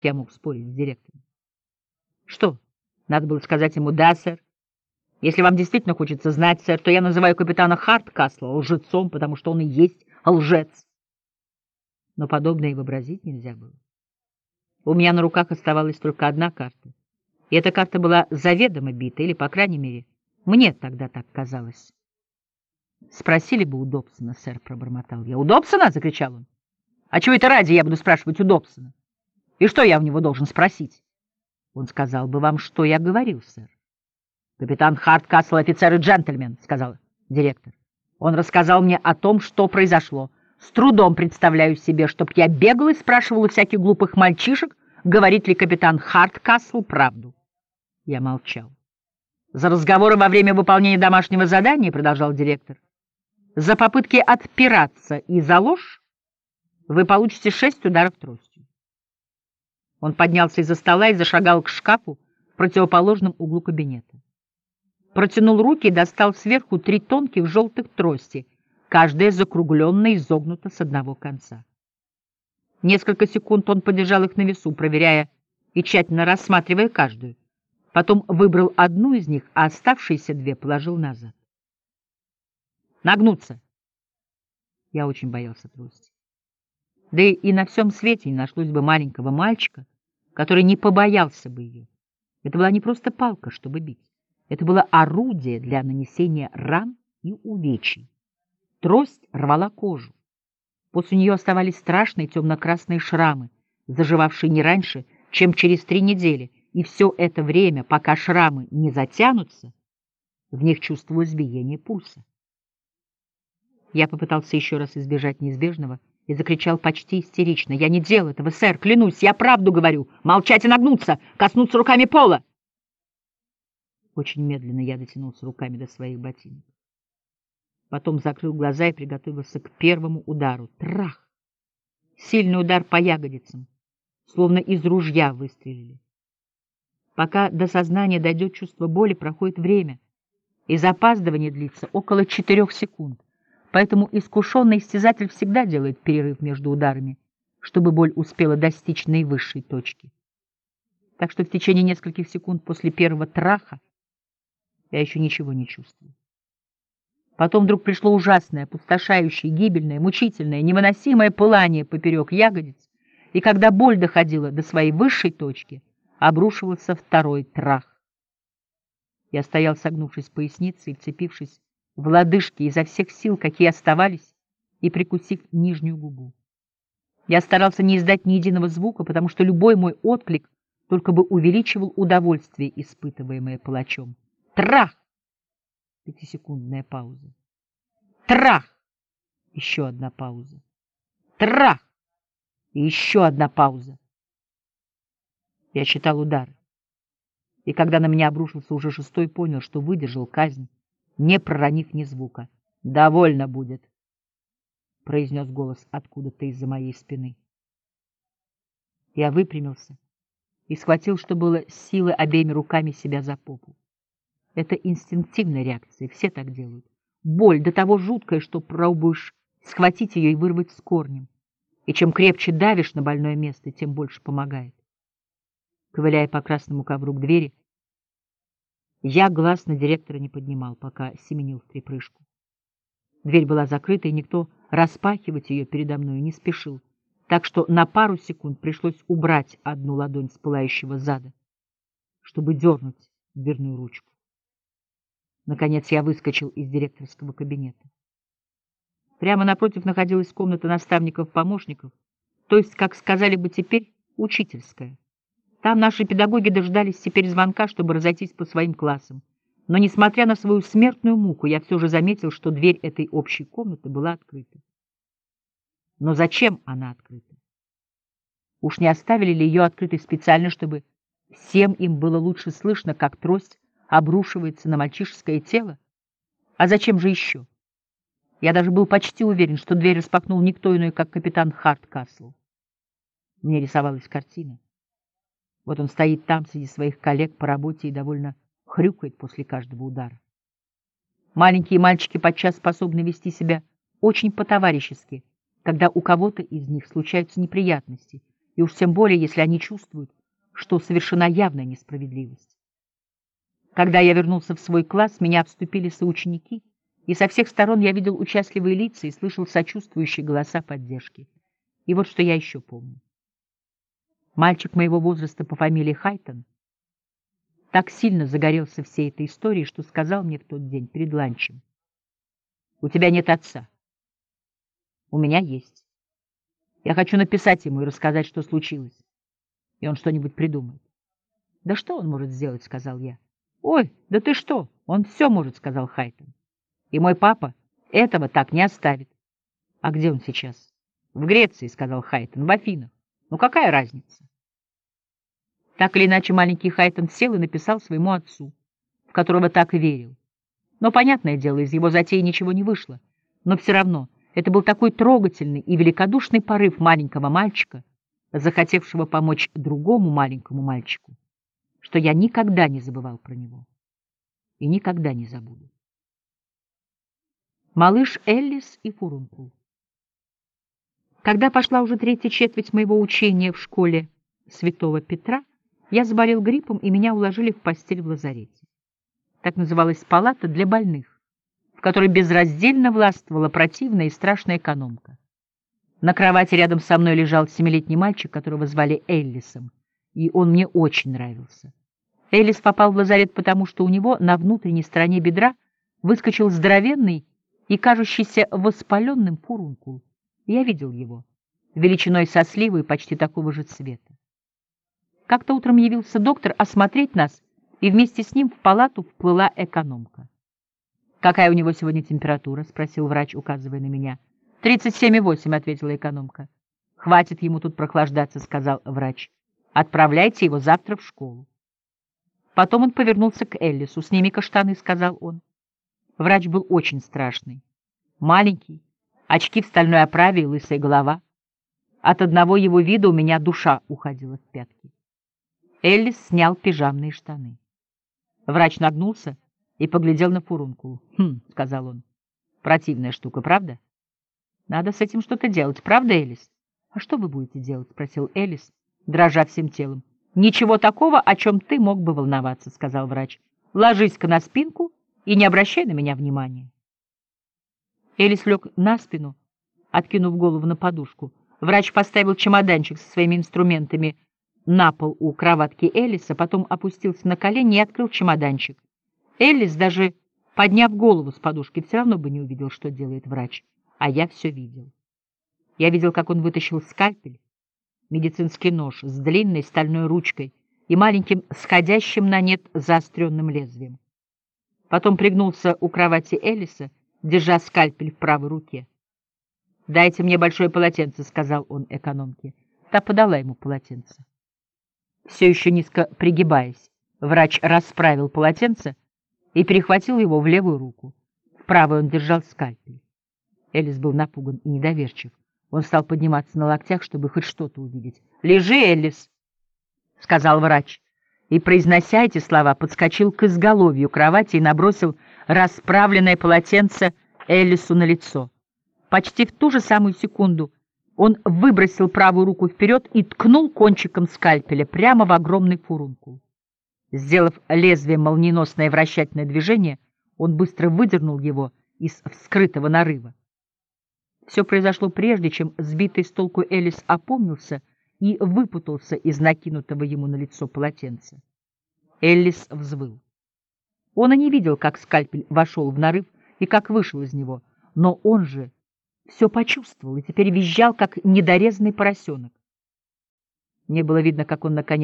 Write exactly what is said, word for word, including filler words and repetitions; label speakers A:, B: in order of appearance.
A: Я мог спорить с директором. Что? Надо было сказать ему: да, сэр. Если вам действительно хочется знать, сэр, то я называю капитана Хардкасла лжецом, потому что он и есть лжец. Но подобное и вообразить нельзя было. У меня на руках оставалась только одна карта. И эта карта была заведомо бита, или, по крайней мере, мне тогда так казалось. «Спросили бы у Добсона, сэр», — пробормотал я. «У Добсона?» — закричал он. «А чего это ради я буду спрашивать у Добсона? И что я у него должен спросить?» «Он сказал бы вам, что я говорил, сэр». «Капитан Хардкасл, офицер и джентльмен», — сказал директор. «Он рассказал мне о том, что произошло. С трудом представляю себе, чтоб я бегал и спрашивал у всяких глупых мальчишек, говорит ли капитан Хардкасл правду». Я молчал. «За разговоры во время выполнения домашнего задания, — продолжал директор, — за попытки отпираться и за ложь вы получите шесть ударов тростью». Он поднялся из-за стола и зашагал к шкафу в противоположном углу кабинета. Протянул руки и достал сверху три тонких желтых трости, каждая закругленно изогнута с одного конца. Несколько секунд он подержал их на весу, проверяя и тщательно рассматривая каждую. Потом выбрал одну из них, а оставшиеся две положил назад. «Нагнуться!» Я очень боялся трости. Да и на всем свете не нашлось бы маленького мальчика, который не побоялся бы ее. Это была не просто палка, чтобы бить. Это было орудие для нанесения ран и увечий. Трость рвала кожу. После нее оставались страшные темно-красные шрамы, заживавшие не раньше, чем через три недели, и все это время, пока шрамы не затянутся, в них чувствовалось биение пульса. Я попытался еще раз избежать неизбежного и закричал почти истерично: «Я не делал этого, сэр, клянусь, я правду говорю! Молчать и нагнуться! Коснуться руками пола!» Очень медленно я дотянулся руками до своих ботинок. Потом закрыл глаза и приготовился к первому удару. Трах! Сильный удар по ягодицам, словно из ружья выстрелили. Пока до сознания дойдет чувство боли, проходит время, и запаздывание длится около четырех секунд. Поэтому искушенный истязатель всегда делает перерыв между ударами, чтобы боль успела достичь наивысшей точки. Так что в течение нескольких секунд после первого траха я еще ничего не чувствую. Потом вдруг пришло ужасное, опустошающее, гибельное, мучительное, невыносимое пылание поперек ягодиц, и когда боль доходила до своей высшей точки, обрушивался второй трах. Я стоял, согнувшись поясницей, вцепившись в лодыжки изо всех сил, какие оставались, и прикусив нижнюю губу. Я старался не издать ни единого звука, потому что любой мой отклик только бы увеличивал удовольствие, испытываемое палачом. Трах! Пятисекундная пауза. Трах! Еще одна пауза. Трах! И еще одна пауза. Я считал удары. И когда на меня обрушился уже шестой, понял, что выдержал казнь, не проронив ни звука. «Довольно будет», — произнес голос откуда-то из-за моей спины. Я выпрямился и схватил, что было силы, обеими руками себя за попу. Это инстинктивная реакция, все так делают. Боль до того жуткая, что пробуешь схватить ее и вырвать с корнем. И чем крепче давишь на больное место, тем больше помогает. Ковыляя по красному ковру к двери, я глаз на директора не поднимал, пока семенил в припрыжку. Дверь была закрыта, и никто распахивать ее передо мной не спешил, так что на пару секунд пришлось убрать одну ладонь с пылающего зада, чтобы дернуть дверную ручку. Наконец я выскочил из директорского кабинета. Прямо напротив находилась комната наставников-помощников, то есть, как сказали бы теперь, учительская. Там наши педагоги дождались теперь звонка, чтобы разойтись по своим классам. Но, несмотря на свою смертную муку, я все же заметил, что дверь этой общей комнаты была открыта. Но зачем она открыта? Уж не оставили ли ее открытой специально, чтобы всем им было лучше слышно, как трость обрушивается на мальчишеское тело? А зачем же еще? Я даже был почти уверен, что дверь распахнул никто иной, как капитан Хардкасл. Мне рисовалась картина. Вот он стоит там среди своих коллег по работе и довольно хрюкает после каждого удара. Маленькие мальчики подчас способны вести себя очень по-товарищески, когда у кого-то из них случаются неприятности, и уж тем более, если они чувствуют, что совершена явная несправедливость. Когда я вернулся в свой класс, меня обступили соученики, и со всех сторон я видел участливые лица и слышал сочувствующие голоса поддержки. И вот что я еще помню. Мальчик моего возраста по фамилии Хайтон так сильно загорелся всей этой историей, что сказал мне в тот день перед ланчем: «У тебя нет отца. У меня есть. Я хочу написать ему и рассказать, что случилось, и он что-нибудь придумает». «Да что он может сделать?» — сказал я. «Ой, да ты что? Он все может», — сказал Хайтон. «И мой папа этого так не оставит». «А где он сейчас?» «В Греции», — сказал Хайтон, — «в Афинах. Ну какая разница?» Так или иначе, маленький Хайтон сел и написал своему отцу, в которого так верил. Но, понятное дело, из его затеи ничего не вышло. Но все равно это был такой трогательный и великодушный порыв маленького мальчика, захотевшего помочь другому маленькому мальчику, что я никогда не забывал про него и никогда не забуду. Малыш Эллис и Фурункул. Когда пошла уже третья четверть моего учения в школе Святого Петра, я заболел гриппом, и меня уложили в постель в лазарете. Так называлась палата для больных, в которой безраздельно властвовала противная и страшная экономка. На кровати рядом со мной лежал семилетний мальчик, которого звали Эллисом, и он мне очень нравился. Эллис попал в лазарет потому, что у него на внутренней стороне бедра выскочил здоровенный и кажущийся воспаленным фурункул. Я видел его, величиной со сливу и почти такого же цвета. Как-то утром явился доктор осмотреть нас, и вместе с ним в палату вплыла экономка. «Какая у него сегодня температура?» — спросил врач, указывая на меня. «Тридцать семь и восемь», — ответила экономка. «Хватит ему тут прохлаждаться», — сказал врач. «Отправляйте его завтра в школу». Потом он повернулся к Эллису. «Сними-ка штаны», — сказал он. Врач был очень страшный. Маленький, очки в стальной оправе и лысая голова. От одного его вида у меня душа уходила в пятки. Эллис снял пижамные штаны. Врач нагнулся и поглядел на фурункул. «Хм», — сказал он, — «противная штука, правда? Надо с этим что-то делать, правда, Эллис?» «А что вы будете делать?» — спросил Эллис, дрожа всем телом. «Ничего такого, о чем ты мог бы волноваться», — сказал врач. «Ложись-ка на спинку и не обращай на меня внимания». Эллис лег на спину, откинув голову на подушку. Врач поставил чемоданчик со своими инструментами на пол у кроватки Эллиса, потом опустился на колени и открыл чемоданчик. Эллис, даже подняв голову с подушки, все равно бы не увидел, что делает врач, а я все видел. Я видел, как он вытащил скальпель, медицинский нож с длинной стальной ручкой и маленьким сходящим на нет заостренным лезвием. Потом пригнулся у кровати Эллиса, держа скальпель в правой руке. «Дайте мне большое полотенце», — сказал он экономке. Та подала ему полотенце. Все еще низко пригибаясь, врач расправил полотенце и перехватил его в левую руку. В правой он держал скальпель. Эллис был напуган и недоверчив. Он стал подниматься на локтях, чтобы хоть что-то увидеть. «Лежи, Эллис», — сказал врач, и, произнося эти слова, подскочил к изголовью кровати и набросил расправленное полотенце Эллису на лицо. Почти в ту же самую секунду он выбросил правую руку вперед и ткнул кончиком скальпеля прямо в огромный фурункул. Сделав лезвием молниеносное вращательное движение, он быстро выдернул его из вскрытого нарыва. Все произошло прежде, чем сбитый с толку Эллис опомнился и выпутался из накинутого ему на лицо полотенца. Эллис взвыл. Он и не видел, как скальпель вошел в нарыв и как вышел из него, но он же все почувствовал и теперь визжал, как недорезанный поросенок. Мне было видно, как он наконец